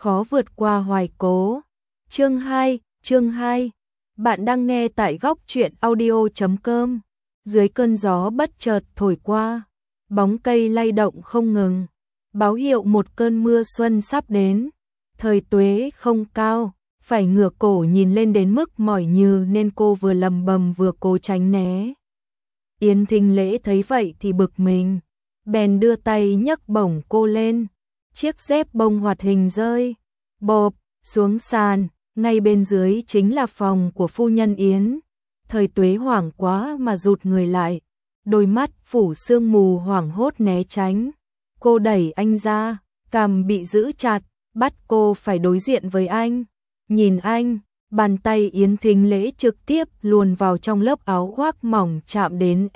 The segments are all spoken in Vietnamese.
khó vượt qua hoài cố. Chương 2. Bạn đang nghe tại góc truyện audio.com. Dưới cơn gió bất chợt thổi qua, bóng cây lay động không ngừng, báo hiệu một cơn mưa xuân sắp đến. Thời Tuế không cao, phải ngửa cổ nhìn lên đến mức mỏi nhừ nên cô vừa lầm bầm vừa cố tránh né. Yến Thính Lễ thấy vậy thì bực mình, bèn đưa tay nhấc bổng cô lên. Chiếc dép bông hoạt hình rơi bộp xuống sàn, ngay bên dưới chính là phòng của phu nhân Yến. Thời Tuế hoảng quá mà rụt người lại, đôi mắt phủ sương mù hoảng hốt né tránh. Cô đẩy anh ra, cằm bị giữ chặt, bắt cô phải đối diện với anh. Nhìn anh, bàn tay Yến Thính Lễ trực tiếp luồn vào trong lớp áo khoác mỏng chạm đến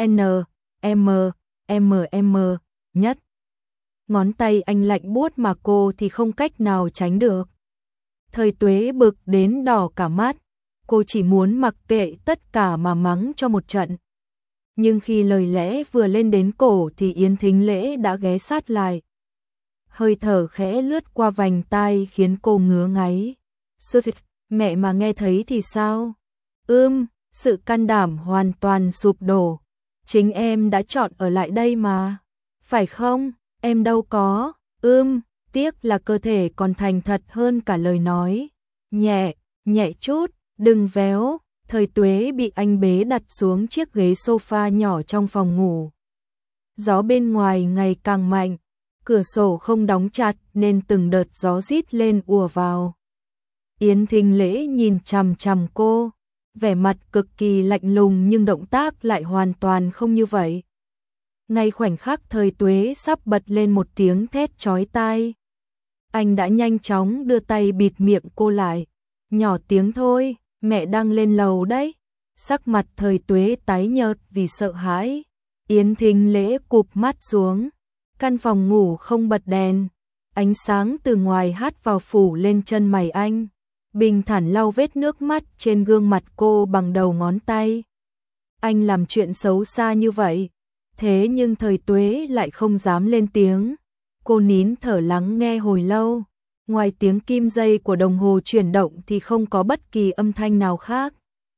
M nhất. Ngón tay anh lạnh buốt mà cô thì không cách nào tránh được. Thời Tuế bực đến đỏ cả mắt, cô chỉ muốn mặc kệ tất cả mà mắng cho một trận. Nhưng khi lời lẽ vừa lên đến cổ thì Yến Thính Lễ đã ghé sát lại. Hơi thở khẽ lướt qua vành tai khiến cô ngứa ngáy. Mẹ mà nghe thấy thì sao? Sự can đảm hoàn toàn sụp đổ. Chính em đã chọn ở lại đây mà. Phải không? Em đâu có. Tiếc là cơ thể còn thành thật hơn cả lời nói. Nhẹ chút, đừng véo. Thời Tuế bị anh bế đặt xuống chiếc ghế sofa nhỏ trong phòng ngủ. Gió bên ngoài ngày càng mạnh, cửa sổ không đóng chặt nên từng đợt gió rít lên ùa vào. Yến Thính Lễ nhìn chằm chằm cô, vẻ mặt cực kỳ lạnh lùng nhưng động tác lại hoàn toàn không như vậy. Ngay khoảnh khắc Thời Tuế sắp bật lên một tiếng thét chói tai, anh đã nhanh chóng đưa tay bịt miệng cô lại. Nhỏ tiếng thôi, mẹ đang lên lầu đấy. Sắc mặt Thời Tuế tái nhợt vì sợ hãi. Yến Thính Lễ cụp mắt xuống. Căn phòng ngủ không bật đèn, ánh sáng từ ngoài hắt vào phủ lên chân mày anh. Bình thản lau vết nước mắt trên gương mặt cô bằng đầu ngón tay. Anh làm chuyện xấu xa như vậy, thế nhưng Thời Tuế lại không dám lên tiếng. Cô nín thở lắng nghe hồi lâu, ngoài tiếng kim dây của đồng hồ chuyển động thì không có bất kỳ âm thanh nào khác.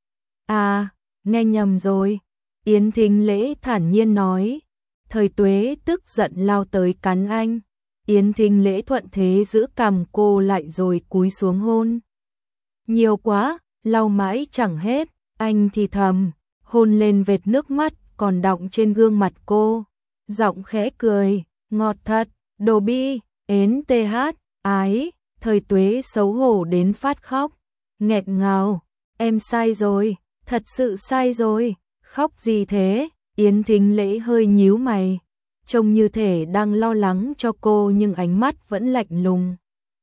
Nghe nhầm rồi, Yến Thính Lễ thản nhiên nói. Thời Tuế tức giận lao tới cắn anh. Yến Thính Lễ thuận thế giữ cằm cô lại rồi cúi xuống hôn. Nhiều quá, lau mãi chẳng hết, anh thì thầm, hôn lên vệt nước mắt còn đọng trên gương mặt cô. Giọng khẽ cười, ngọt thật, đồ bi, ến th, ái. Thời Tuế xấu hổ đến phát khóc, nghẹt ngào, em sai rồi, thật sự sai rồi, khóc gì thế? Yến Thính Lễ hơi nhíu mày, trông như thể đang lo lắng cho cô nhưng ánh mắt vẫn lạnh lùng.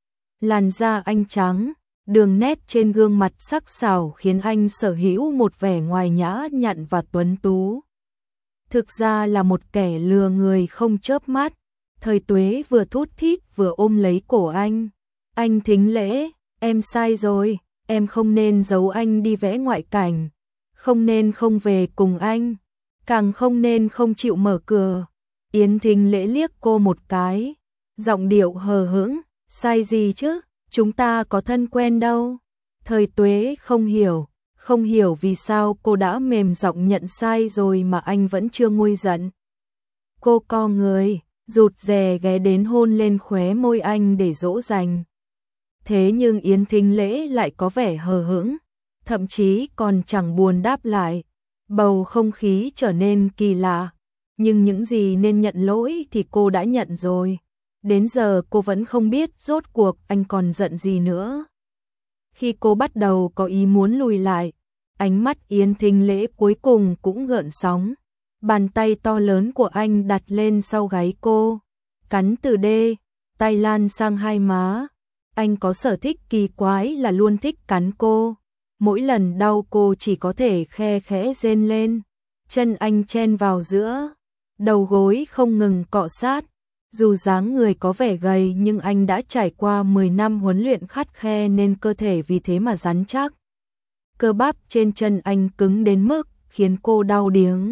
Làn da anh trắng, đường nét trên gương mặt sắc sảo khiến anh sở hữu một vẻ ngoài nhã nhặn và tuấn tú. Thực ra là một kẻ lừa người không chớp mắt. Thời Tuế vừa thút thít vừa ôm lấy cổ anh. Anh Thính Lễ, em sai rồi, em không nên giấu anh đi vẽ ngoại cảnh, không nên không về cùng anh, càng không nên không chịu mở cửa. Yến Thính Lễ liếc cô một cái, giọng điệu hờ hững, sai gì chứ, chúng ta có thân quen đâu. Thời Tuế không hiểu vì sao cô đã mềm giọng nhận sai rồi mà anh vẫn chưa nguôi giận. Cô co người, rụt rè ghé đến hôn lên khóe môi anh để dỗ dành. Thế nhưng Yến Thính Lễ lại có vẻ hờ hững, thậm chí còn chẳng buồn đáp lại. Bầu không khí trở nên kỳ lạ, nhưng những gì nên nhận lỗi thì cô đã nhận rồi. Đến giờ cô vẫn không biết rốt cuộc anh còn giận gì nữa. Khi cô bắt đầu có ý muốn lùi lại, ánh mắt Yến Thính Lễ cuối cùng cũng gợn sóng. Bàn tay to lớn của anh đặt lên sau gáy cô, cắn từ đê, tay lan sang hai má. Anh có sở thích kỳ quái là luôn thích cắn cô. Mỗi lần đau cô chỉ có thể khe khẽ rên lên. Chân anh chen vào giữa, đầu gối không ngừng cọ sát. Dù dáng người có vẻ gầy nhưng anh đã trải qua 10 năm huấn luyện khắt khe nên cơ thể vì thế mà rắn chắc. Cơ bắp trên chân anh cứng đến mức khiến cô đau điếng.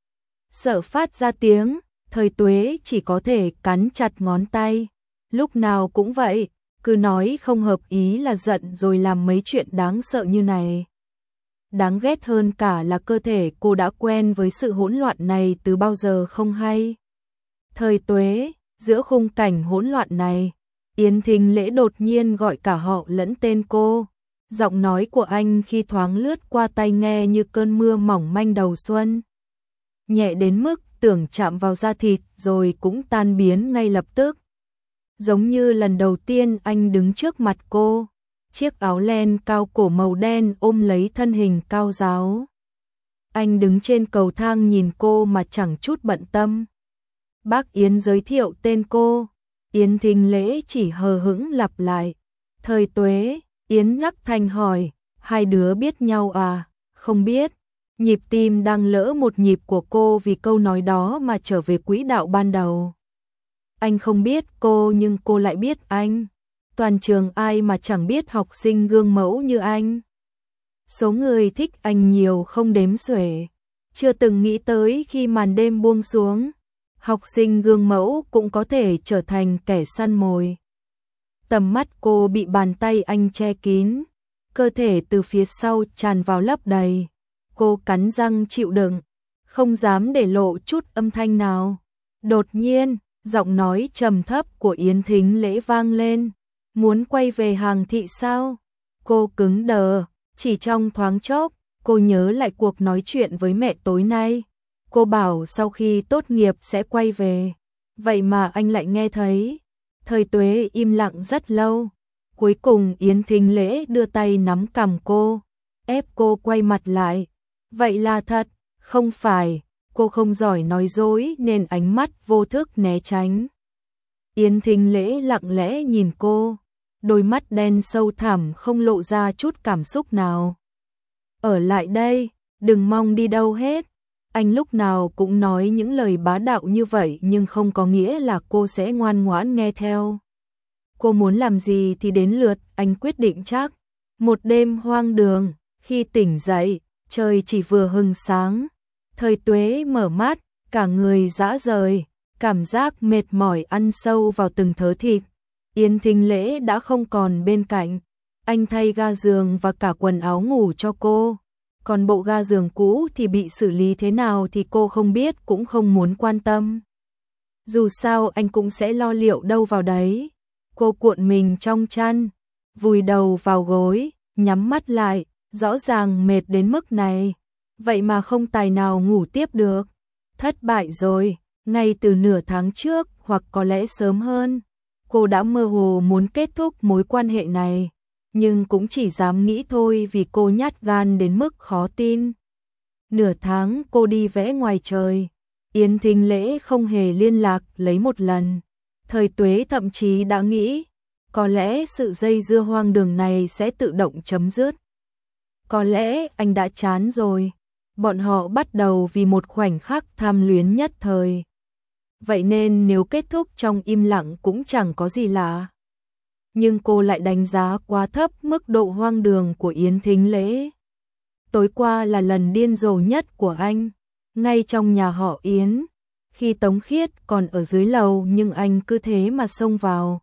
Sợ phát ra tiếng, Thời Tuế chỉ có thể cắn chặt ngón tay. Lúc nào cũng vậy, cứ nói không hợp ý là giận rồi làm mấy chuyện đáng sợ như này. Đáng ghét hơn cả là cơ thể cô đã quen với sự hỗn loạn này từ bao giờ không hay. Thời Tuế, giữa khung cảnh hỗn loạn này, Yến Thính Lễ đột nhiên gọi cả họ lẫn tên cô. Giọng nói của anh khi thoáng lướt qua tai nghe như cơn mưa mỏng manh đầu xuân. Nhẹ đến mức tưởng chạm vào da thịt rồi cũng tan biến ngay lập tức. Giống như lần đầu tiên anh đứng trước mặt cô, chiếc áo len cao cổ màu đen ôm lấy thân hình cao ráo. Anh đứng trên cầu thang nhìn cô mà chẳng chút bận tâm. Bác Yến giới thiệu tên cô, Yến Thính Lễ chỉ hờ hững lặp lại. Thời Tuế, Yến ngắc thanh hỏi, hai đứa biết nhau à? Không biết. Nhịp tim đang lỡ một nhịp của cô vì câu nói đó mà trở về quỹ đạo ban đầu. Anh không biết cô nhưng cô lại biết anh. Toàn trường ai mà chẳng biết học sinh gương mẫu như anh. Số người thích anh nhiều không đếm xuể. Chưa từng nghĩ tới khi màn đêm buông xuống, học sinh gương mẫu cũng có thể trở thành kẻ săn mồi. Tầm mắt cô bị bàn tay anh che kín, cơ thể từ phía sau tràn vào lấp đầy. Cô cắn răng chịu đựng, không dám để lộ chút âm thanh nào. Đột nhiên, giọng nói trầm thấp của Yến Thính Lễ vang lên. Muốn quay về Hàng Thị sao? Cô cứng đờ, chỉ trong thoáng chốc, cô nhớ lại cuộc nói chuyện với mẹ tối nay. Cô bảo sau khi tốt nghiệp sẽ quay về. Vậy mà anh lại nghe thấy. Thời Tuế im lặng rất lâu. Cuối cùng Yến Thính Lễ đưa tay nắm cằm cô, ép cô quay mặt lại. Vậy là thật, không phải. Cô không giỏi nói dối nên ánh mắt vô thức né tránh. Yến Thính Lễ lặng lẽ nhìn cô, đôi mắt đen sâu thẳm không lộ ra chút cảm xúc nào. Ở lại đây, đừng mong đi đâu hết. Anh lúc nào cũng nói những lời bá đạo như vậy nhưng không có nghĩa là cô sẽ ngoan ngoãn nghe theo. Cô muốn làm gì thì đến lượt anh quyết định chắc. Một đêm hoang đường, khi tỉnh dậy, trời chỉ vừa hừng sáng. Thời Tuế mở mắt, cả người rã rời, cảm giác mệt mỏi ăn sâu vào từng thớ thịt. Yến Thính Lễ đã không còn bên cạnh. Anh thay ga giường và cả quần áo ngủ cho cô. Còn bộ ga giường cũ thì bị xử lý thế nào thì cô không biết cũng không muốn quan tâm. Dù sao anh cũng sẽ lo liệu đâu vào đấy. Cô cuộn mình trong chăn, vùi đầu vào gối, nhắm mắt lại, rõ ràng mệt đến mức này. Vậy mà không tài nào ngủ tiếp được. Thất bại rồi, ngay từ nửa tháng trước hoặc có lẽ sớm hơn. Cô đã mơ hồ muốn kết thúc mối quan hệ này, nhưng cũng chỉ dám nghĩ thôi vì cô nhát gan đến mức khó tin. Nửa tháng cô đi vẽ ngoài trời, Yến Thính Lễ không hề liên lạc lấy một lần. Thời Tuế thậm chí đã nghĩ, có lẽ sự dây dưa hoang đường này sẽ tự động chấm dứt. Có lẽ anh đã chán rồi. Bọn họ bắt đầu vì một khoảnh khắc tham luyến nhất thời. Vậy nên nếu kết thúc trong im lặng cũng chẳng có gì lạ. Nhưng cô lại đánh giá quá thấp mức độ hoang đường của Yến Thính Lễ. Tối qua là lần điên rồ nhất của anh, ngay trong nhà họ Yến. Khi Tống Khiết còn ở dưới lầu nhưng anh cứ thế mà xông vào.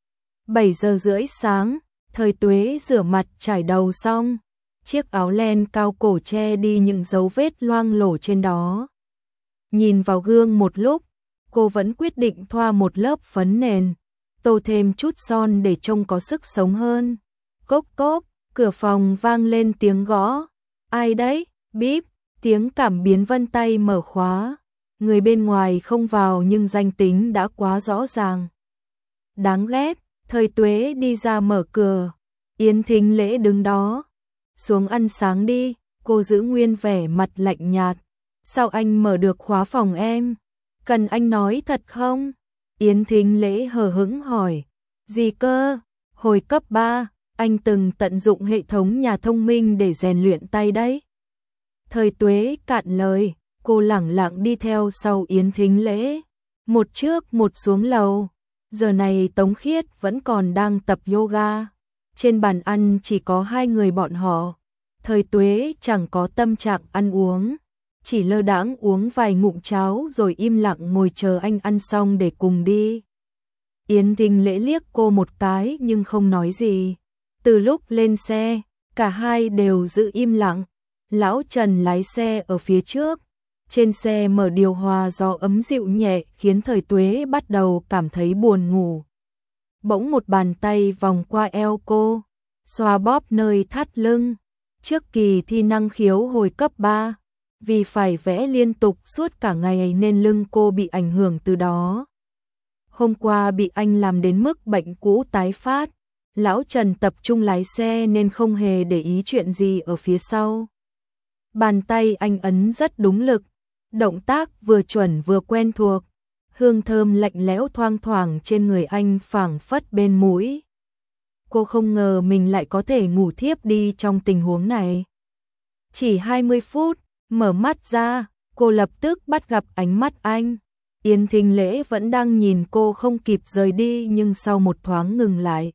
7 giờ rưỡi sáng, Thời Tuế rửa mặt chải đầu xong. Chiếc áo len cao cổ che đi những dấu vết loang lổ trên đó. Nhìn vào gương một lúc, cô vẫn quyết định thoa một lớp phấn nền, tô thêm chút son để trông có sức sống hơn. Cốp cốp, cửa phòng vang lên tiếng gõ. Ai đấy? Bíp, tiếng cảm biến vân tay mở khóa. Người bên ngoài không vào nhưng danh tính đã quá rõ ràng. Đáng ghét, Thời Tuế đi ra mở cửa. Yến Thính Lễ đứng đó. Xuống ăn sáng đi, cô giữ nguyên vẻ mặt lạnh nhạt. Sao anh mở được khóa phòng em? Cần anh nói thật không? Yến Thính Lễ hờ hững hỏi. Gì cơ? Hồi cấp 3, anh từng tận dụng hệ thống nhà thông minh để rèn luyện tay đấy. Thời Tuế cạn lời, cô lẳng lặng đi theo sau Yến Thính Lễ. Một trước một xuống lầu. Giờ này Tống Khiết vẫn còn đang tập yoga. Trên bàn ăn chỉ có hai người bọn họ. Thời Tuế chẳng có tâm trạng ăn uống, chỉ lơ đãng uống vài ngụm cháo rồi im lặng ngồi chờ anh ăn xong để cùng đi. Yến Thính Lễ liếc cô một cái nhưng không nói gì. Từ lúc lên xe, cả hai đều giữ im lặng. Lão Trần lái xe ở phía trước. Trên xe mở điều hòa gió ấm dịu nhẹ khiến Thời Tuế bắt đầu cảm thấy buồn ngủ. Bỗng một bàn tay vòng qua eo cô, xoa bóp nơi thắt lưng. Trước kỳ thi năng khiếu hồi cấp 3, vì phải vẽ liên tục suốt cả ngày nên lưng cô bị ảnh hưởng từ đó. Hôm qua bị anh làm đến mức bệnh cũ tái phát. Lão Trần tập trung lái xe nên không hề để ý chuyện gì ở phía sau. Bàn tay anh ấn rất đúng lực, động tác vừa chuẩn vừa quen thuộc. Hương thơm lạnh lẽo thoang thoảng trên người anh phảng phất bên mũi. Cô không ngờ mình lại có thể ngủ thiếp đi trong tình huống này. Chỉ 20 phút, mở mắt ra, cô lập tức bắt gặp ánh mắt anh. Yến Thính Lễ vẫn đang nhìn cô không kịp rời đi nhưng sau một thoáng ngừng lại.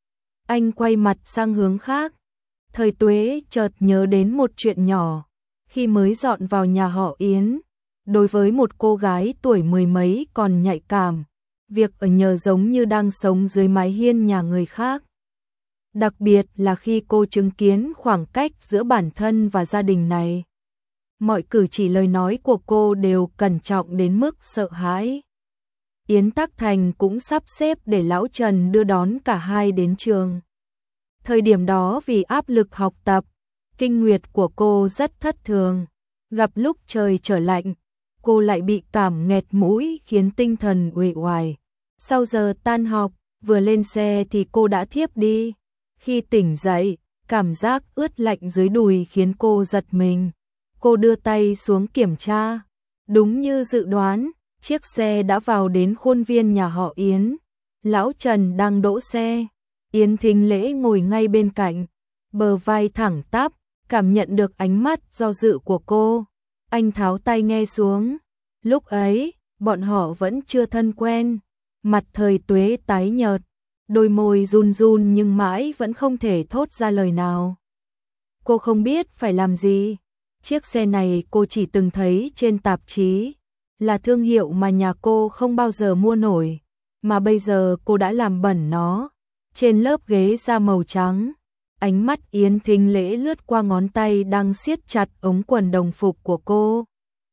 Anh quay mặt sang hướng khác. Thời Tuế chợt nhớ đến một chuyện nhỏ. Khi mới dọn vào nhà họ Yến, đối với một cô gái tuổi mười mấy còn nhạy cảm, việc ở nhờ giống như đang sống dưới mái hiên nhà người khác. Đặc biệt là khi cô chứng kiến khoảng cách giữa bản thân và gia đình này. Mọi cử chỉ lời nói của cô đều cẩn trọng đến mức sợ hãi. Yến Tắc Thành cũng sắp xếp để Lão Trần đưa đón cả hai đến trường. Thời điểm đó vì áp lực học tập, kinh nguyệt của cô rất thất thường. Gặp lúc trời trở lạnh, cô lại bị cảm nghẹt mũi khiến tinh thần uể oải. Sau giờ tan học, vừa lên xe thì cô đã thiếp đi. Khi tỉnh dậy, cảm giác ướt lạnh dưới đùi khiến cô giật mình. Cô đưa tay xuống kiểm tra. Đúng như dự đoán, chiếc xe đã vào đến khuôn viên nhà họ Yến. Lão Trần đang đỗ xe. Yến Thính Lễ ngồi ngay bên cạnh, bờ vai thẳng tắp, cảm nhận được ánh mắt do dự của cô. Anh tháo tai nghe xuống. Lúc ấy, bọn họ vẫn chưa thân quen. Mặt Thời Tuế tái nhợt, đôi môi run run nhưng mãi vẫn không thể thốt ra lời nào. Cô không biết phải làm gì. Chiếc xe này cô chỉ từng thấy trên tạp chí, là thương hiệu mà nhà cô không bao giờ mua nổi, mà bây giờ cô đã làm bẩn nó. Trên lớp ghế da màu trắng, ánh mắt Yến Thính Lễ lướt qua ngón tay đang siết chặt ống quần đồng phục của cô.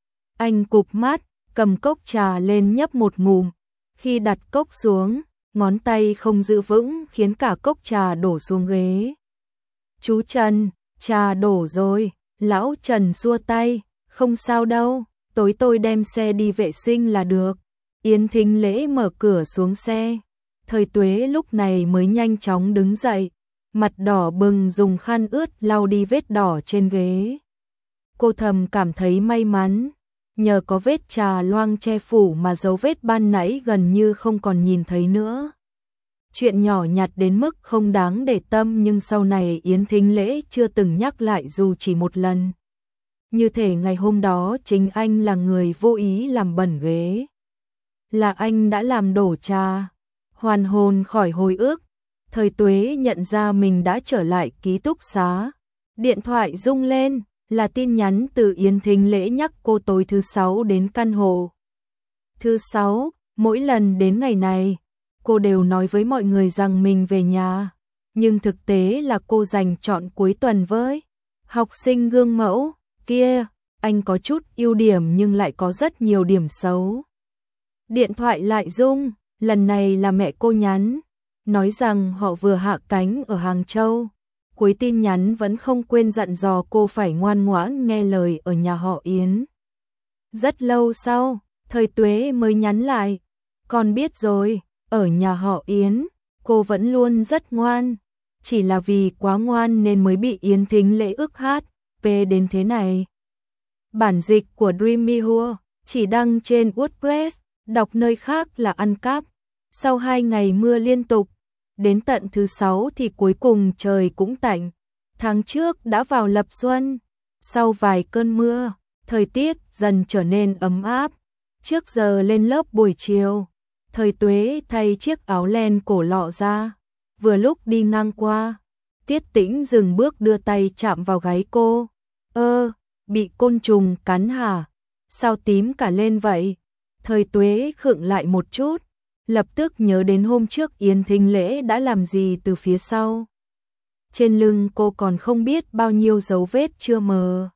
Anh cụp mắt, cầm cốc trà lên nhấp một ngụm. Khi đặt cốc xuống, ngón tay không giữ vững khiến cả cốc trà đổ xuống ghế. Chú Trần, trà đổ rồi. Lão Trần xua tay, không sao đâu, tối tôi đem xe đi vệ sinh là được. Yến Thính Lễ mở cửa xuống xe. Thời Tuế lúc này mới nhanh chóng đứng dậy, mặt đỏ bừng dùng khăn ướt lau đi vết đỏ trên ghế. Cô thầm cảm thấy may mắn, nhờ có vết trà loang che phủ mà dấu vết ban nãy gần như không còn nhìn thấy nữa. Chuyện nhỏ nhặt đến mức không đáng để tâm nhưng sau này Yến Thính Lễ chưa từng nhắc lại dù chỉ một lần. Như thể ngày hôm đó chính anh là người vô ý làm bẩn ghế. Là anh đã làm đổ trà. Hoàn hồn khỏi hồi ức, Thời Tuế nhận ra mình đã trở lại ký túc xá. Điện thoại rung lên, là tin nhắn từ Yến Thính Lễ nhắc cô tối thứ 6 đến căn hộ. Thứ 6, mỗi lần đến ngày này, cô đều nói với mọi người rằng mình về nhà. Nhưng thực tế là cô dành trọn cuối tuần với học sinh gương mẫu. Kia, anh có chút ưu điểm nhưng lại có rất nhiều điểm xấu. Điện thoại lại rung, lần này là mẹ cô nhắn, nói rằng họ vừa hạ cánh ở Hàng Châu. Cuối tin nhắn vẫn không quên dặn dò cô phải ngoan ngoãn nghe lời ở nhà họ Yến. Rất lâu sau, Thời Tuế mới nhắn lại, con biết rồi, ở nhà họ Yến, cô vẫn luôn rất ngoan. Chỉ là vì quá ngoan nên mới bị Yến Thính Lễ ức hát, đến thế này. Bản dịch của Dreamy Hua chỉ đăng trên WordPress, đọc nơi khác là ăn cắp. Sau 2 ngày mưa liên tục, đến tận thứ 6 thì cuối cùng trời cũng tạnh. Tháng trước đã vào lập xuân. Sau vài cơn mưa, thời tiết dần trở nên ấm áp. Trước giờ lên lớp buổi chiều, Thời Tuế thay chiếc áo len cổ lọ ra. Vừa lúc đi ngang qua, Tiết Tĩnh dừng bước đưa tay chạm vào gáy cô. Bị côn trùng cắn hả? Sao tím cả lên vậy? Thời Tuế khựng lại một chút, lập tức nhớ đến hôm trước Yến Thính Lễ đã làm gì từ phía sau. Trên lưng cô còn không biết bao nhiêu dấu vết chưa mờ.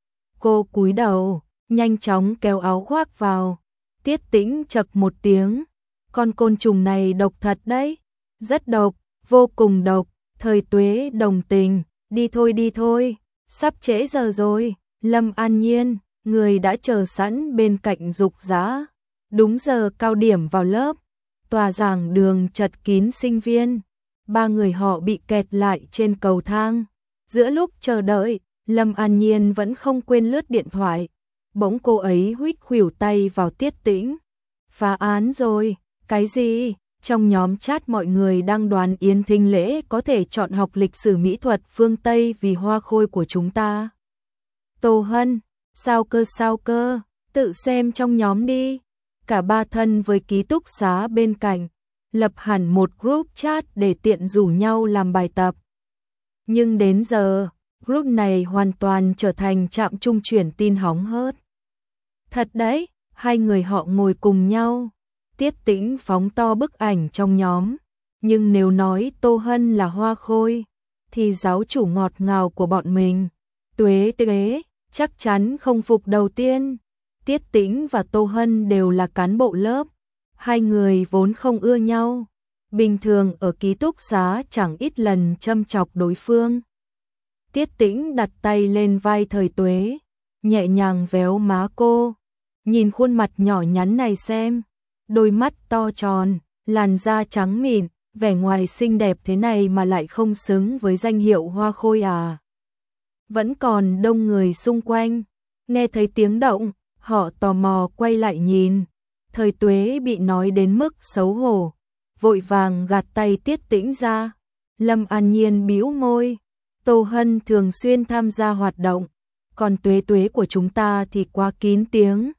Cô cúi đầu, nhanh chóng kéo áo khoác vào. Tiết Tĩnh chậc một tiếng. Con côn trùng này độc thật đấy. Rất độc, vô cùng độc. Thời Tuế đồng tình. Đi thôi, sắp trễ giờ rồi. Lâm An Nhiên, người đã chờ sẵn bên cạnh Dục Dã. Đúng giờ cao điểm vào lớp. Tòa giảng đường chật kín sinh viên. 3 người họ bị kẹt lại trên cầu thang. Giữa lúc chờ đợi, Lâm An Nhiên vẫn không quên lướt điện thoại. Bỗng cô ấy huých khuỷu tay vào Tiết Tĩnh. Phá án rồi, cái gì? Trong nhóm chat mọi người đang đoán Yến Thính Lễ có thể chọn học lịch sử mỹ thuật phương Tây vì hoa khôi của chúng ta. Tô Hân, sao cơ, tự xem trong nhóm đi. Cả 3 thân với ký túc xá bên cạnh, lập hẳn một group chat để tiện rủ nhau làm bài tập. Nhưng đến giờ, group này hoàn toàn trở thành trạm trung chuyển tin hóng hớt. Thật đấy, 2 người họ ngồi cùng nhau. Tiết Tĩnh phóng to bức ảnh trong nhóm. Nhưng nếu nói Tô Hân là hoa khôi, thì giáo chủ ngọt ngào của bọn mình, Tuế, chắc chắn không phục đầu tiên. Tiết Tĩnh và Tô Hân đều là cán bộ lớp. 2 người vốn không ưa nhau. Bình thường ở ký túc xá chẳng ít lần châm chọc đối phương. Tiết Tĩnh đặt tay lên vai Thời Tuế, nhẹ nhàng véo má cô. Nhìn khuôn mặt nhỏ nhắn này xem. Đôi mắt to tròn, làn da trắng mịn, vẻ ngoài xinh đẹp thế này mà lại không xứng với danh hiệu hoa khôi à. Vẫn còn đông người xung quanh. Nghe thấy tiếng động, họ tò mò quay lại nhìn. Thời Tuế bị nói đến mức xấu hổ, vội vàng gạt tay Tiết Tĩnh ra. Lâm An Nhiên bĩu môi. Tô Hân thường xuyên tham gia hoạt động, còn Tuế của chúng ta thì quá kín tiếng.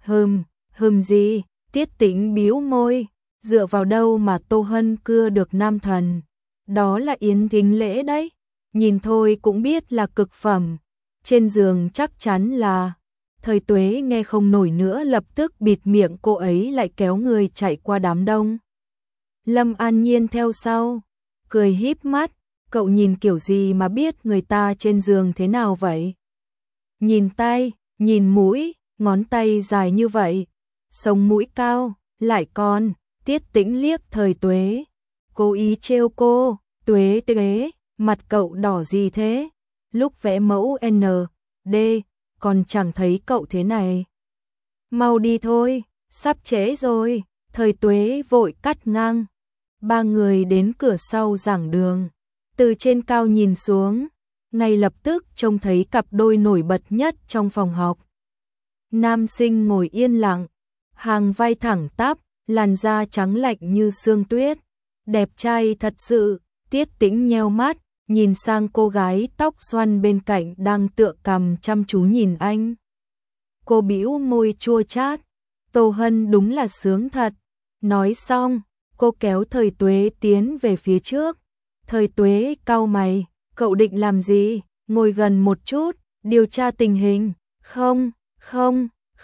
Hừm gì? Tiết Tĩnh bĩu môi. Dựa vào đâu mà Tô Hân cưa được nam thần? Đó là Yến Thính Lễ đấy. Nhìn thôi cũng biết là cực phẩm. Trên giường chắc chắn là. Thời Tuế nghe không nổi nữa lập tức bịt miệng cô ấy lại kéo người chạy qua đám đông. Lâm An Nhiên theo sau, cười híp mắt. Cậu nhìn kiểu gì mà biết người ta trên giường thế nào vậy? Nhìn tay, nhìn mũi, ngón tay dài như vậy. Sống mũi cao, lại còn. Tiết Tĩnh liếc Thời Tuế. Cố ý trêu cô. Tuế, mặt cậu đỏ gì thế? Lúc vẽ mẫu N, D, còn chẳng thấy cậu thế này. Mau đi thôi, sắp trễ rồi. Thời Tuế vội cắt ngang. 3 người đến cửa sau giảng đường. Từ trên cao nhìn xuống, ngay lập tức trông thấy cặp đôi nổi bật nhất trong phòng học. Nam sinh ngồi yên lặng, hàng vai thẳng tắp, làn da trắng lạnh như sương tuyết. Đẹp trai thật sự. Tiết Tĩnh nheo mắt, nhìn sang cô gái tóc xoăn bên cạnh đang tựa cằm chăm chú nhìn anh. Cô bĩu môi chua chát. Tô Hân đúng là sướng thật. Nói xong, cô kéo Thời Tuế tiến về phía trước. Thời Tuế cau mày. Cậu định làm gì? Ngồi gần một chút, điều tra tình hình. Không.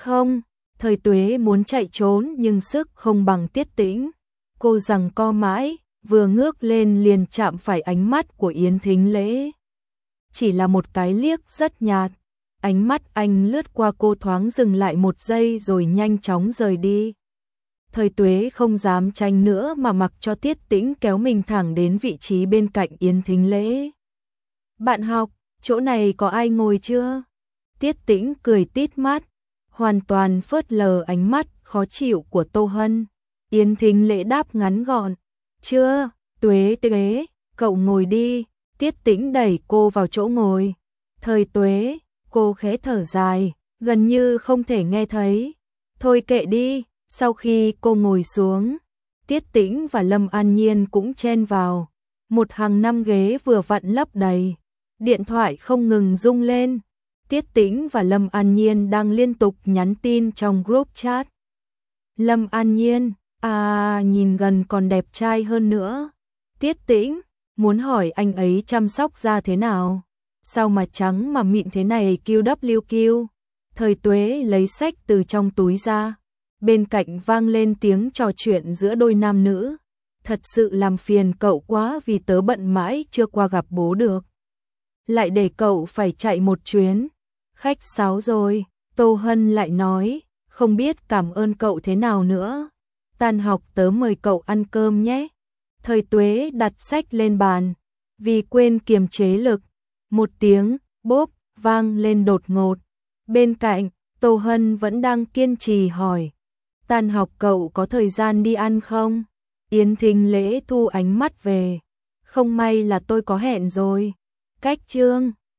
Thời Tuế muốn chạy trốn nhưng sức không bằng Tiết Tĩnh. Cô giằng co mãi, vừa ngước lên liền chạm phải ánh mắt của Yến Thính Lễ. Chỉ là một cái liếc rất nhạt. Ánh mắt anh lướt qua cô thoáng dừng lại một giây rồi nhanh chóng rời đi. Thời Tuế không dám tranh nữa mà mặc cho Tiết Tĩnh kéo mình thẳng đến vị trí bên cạnh Yến Thính Lễ. Bạn học, chỗ này có ai ngồi chưa? Tiết Tĩnh cười tít mắt, hoàn toàn phớt lờ ánh mắt khó chịu của Tô Hân. Yến Thính Lễ đáp ngắn gọn. Chưa, Tuế, cậu ngồi đi. Tiết Tĩnh đẩy cô vào chỗ ngồi. Thời Tuế, cô khẽ thở dài, gần như không thể nghe thấy. Thôi kệ đi. Sau khi cô ngồi xuống, Tiết Tĩnh và Lâm An Nhiên cũng chen vào. Một hàng 5 ghế vừa vặn lấp đầy. Điện thoại không ngừng rung lên. Tiết Tĩnh và Lâm An Nhiên đang liên tục nhắn tin trong group chat. Lâm An Nhiên, nhìn gần còn đẹp trai hơn nữa. Tiết Tĩnh, muốn hỏi anh ấy chăm sóc da thế nào? Sao mà trắng mà mịn thế này QWQ? Thời Tuế lấy sách từ trong túi ra. Bên cạnh vang lên tiếng trò chuyện giữa đôi nam nữ. Thật sự làm phiền cậu quá vì tớ bận mãi chưa qua gặp bố được. Lại để cậu phải chạy một chuyến. Khách sáo rồi, Tô Hân lại nói, không biết cảm ơn cậu thế nào nữa. Tan học tớ mời cậu ăn cơm nhé. Thời Tuế đặt sách lên bàn, vì quên kiềm chế lực. Một tiếng bốp vang lên đột ngột. Bên cạnh, Tô Hân vẫn đang kiên trì hỏi, tan học cậu có thời gian đi ăn không? Yến Thính Lễ thu ánh mắt về, không may là tôi có hẹn rồi. Cách Chương